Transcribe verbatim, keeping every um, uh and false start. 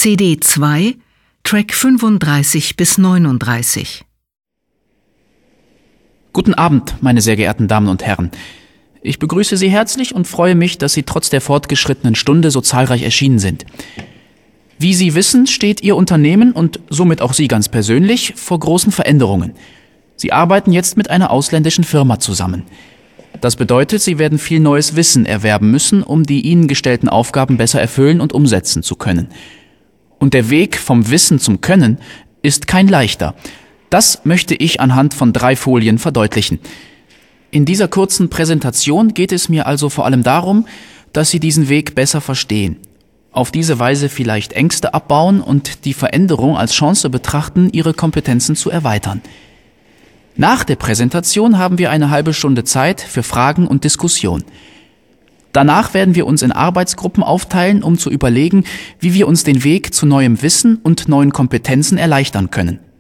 C D zwei, Track fünfunddreißig bis neununddreißig. Guten Abend, meine sehr geehrten Damen und Herren. Ich begrüße Sie herzlich und freue mich, dass Sie trotz der fortgeschrittenen Stunde so zahlreich erschienen sind. Wie Sie wissen, steht Ihr Unternehmen und somit auch Sie ganz persönlich vor großen Veränderungen. Sie arbeiten jetzt mit einer ausländischen Firma zusammen. Das bedeutet, Sie werden viel neues Wissen erwerben müssen, um die Ihnen gestellten Aufgaben besser erfüllen und umsetzen zu können. Und der Weg vom Wissen zum Können ist kein leichter. Das möchte ich anhand von drei Folien verdeutlichen. In dieser kurzen Präsentation geht es mir also vor allem darum, dass Sie diesen Weg besser verstehen. Auf diese Weise vielleicht Ängste abbauen und die Veränderung als Chance betrachten, Ihre Kompetenzen zu erweitern. Nach der Präsentation haben wir eine halbe Stunde Zeit für Fragen und Diskussion. Danach werden wir uns in Arbeitsgruppen aufteilen, um zu überlegen, wie wir uns den Weg zu neuem Wissen und neuen Kompetenzen erleichtern können.